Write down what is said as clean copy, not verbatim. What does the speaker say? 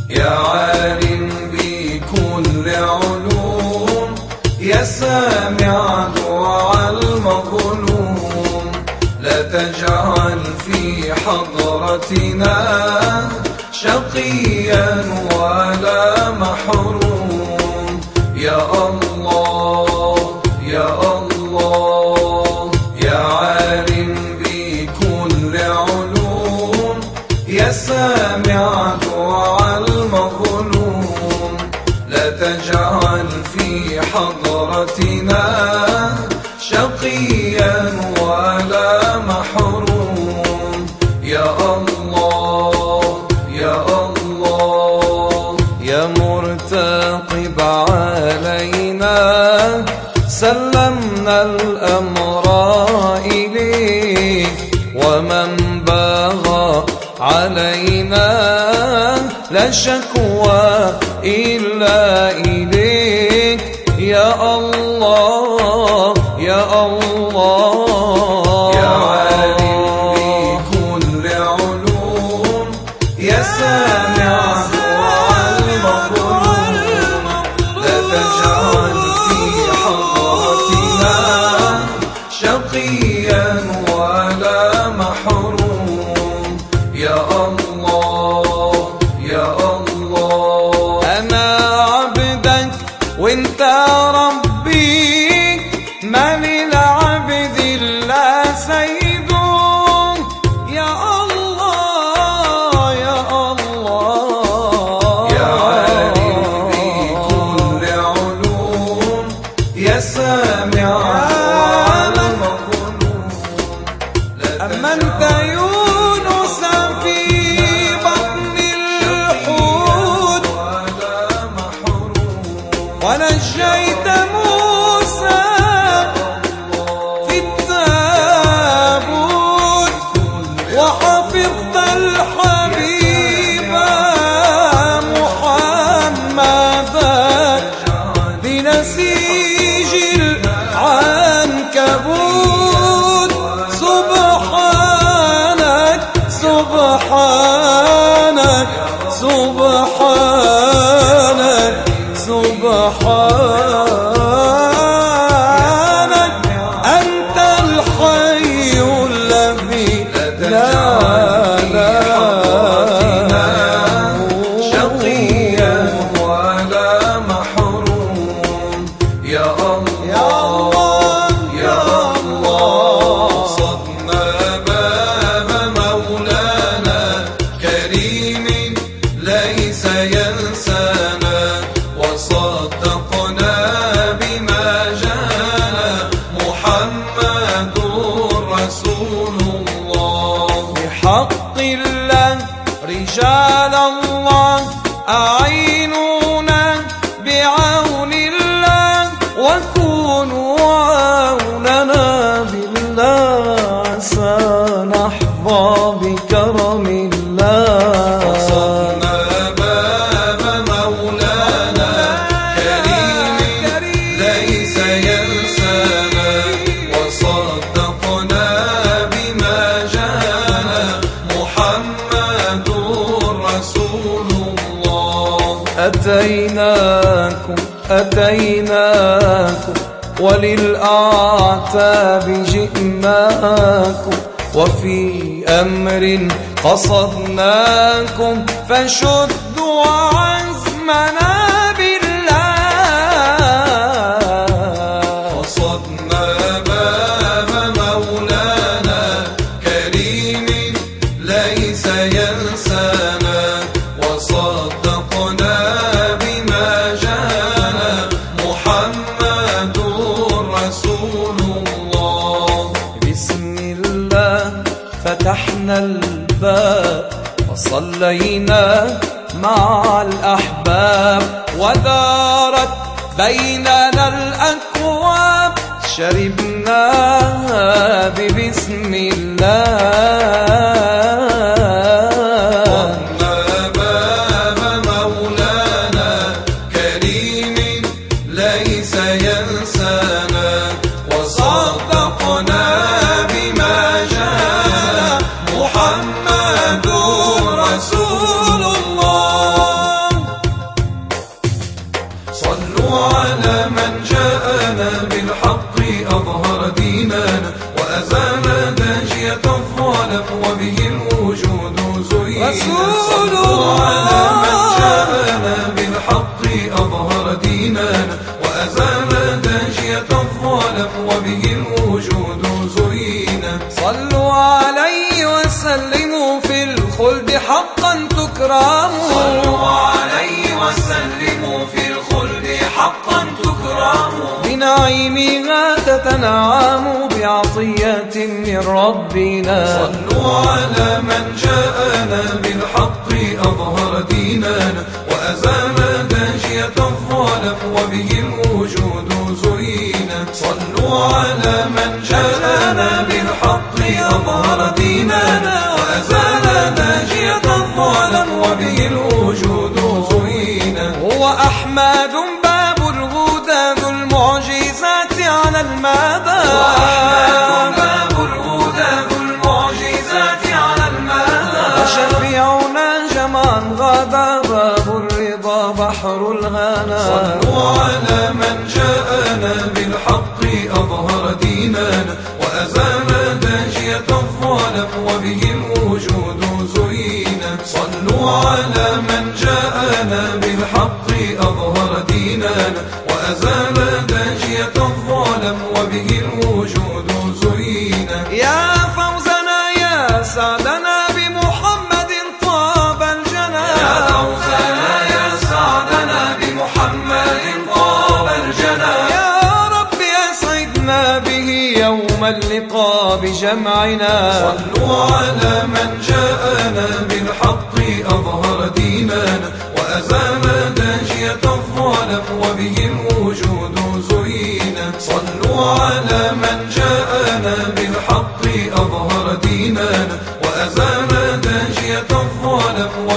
يا عالم بكل علوم، يا سامع دعاء المظلوم، لا تجعل في حضرتنا شقيا ولا محروم. يا الله يا الله، يا عالم بكل علوم، يا سامع دعاء المظلوم، لا تجعل في حضرتنا شقيا ولا محروم. يا الله يا الله، يا مرتقب علينا، سلمنا الأمر إليك، ومن بغى علينا لا شكوى إلا إليك. يا الله يا الله، يا عالم بكل علوم، يا سامع دعاء المظلوم، لا تجعل في حضرتنا شقيا ولا محروم. يا الله يا الله، أنا عبدك وانت ربي، ما للعبد إلا سيده. يا الله يا الله، يا عالم بكل علوم، يا سامع دعاء المظلوم، أمنت يونس في بطن الحوت، ونجيت موسى في التابوت، وحفظت الحبيب محمدا بنسيج العنكبوت. سبحانك سبحانك سبحانك سبحانك، أنت الحي الذي لا شقيا ولا محروم. يا الله يا الله، صدنا باب مولانا كريم ليس ينسانا، وصدقنا بما جاءنا محمد رسول الله. بحق الله رجال الله أعينونا، بعون الله وكونوا عوننا بالله، عسى نحظى بكرم الله. وصلنا باب مولانا كريم ليس ينسانا، وصدقنا بما جاءنا محمد رسول الله. أتيناكم أتيناكم وللأعتاب جئناكم، وفي أمر قصدناكم، فشدوا عزمنا بالله. قصدنا باب مولانا كريم ليس ينسانا، وصدقنا بما جاءنا محمد رسول الله. بسم الله فتحنا الباب، وصلينا مع الأحباب، ودارت بيننا الأكواب، شربناها ببسم الله. باب مولانا كريم ليس ينسانا، وصدقنا بما جاء محمد رسول الله. نعيمها تتنعم بعطية من ربنا. صلوا على من جاءنا بالحق أظهر ديننا وأزال داجية الظلم وبه الوجود زينا. صلوا على من جاءنا بالحق أظهر ديننا وأزال داجية الظلم وبه الوجود زينا. هو أحمد باب الهدى ذو المعجزات على المدى. وشفيعنا جمعا غدا باب الرضا بحر الهنا. صلوا على من جاءنا بالحق أظهر ديننا وأزال داجية الظلم وبه الوجود زينا. صلوا على من جاءنا بالحق أظهر ديننا وأزال داجية الظلم وبه الوجود زينا. يا فوزنا يا سعدنا بمحمد طاب الجنى. يا فوزنا يا سعدنا بمحمد طاب الجنى. يا رب أسعدنا به يوم اللقاء بجمعنا. صلوا على من جاءنا بالحق أظهر ديننا وأزال داجية الظلم وبه الوجود زينا. صلوا على من جاءنا بالحق أظهر ديننا وأزال داجية الظلم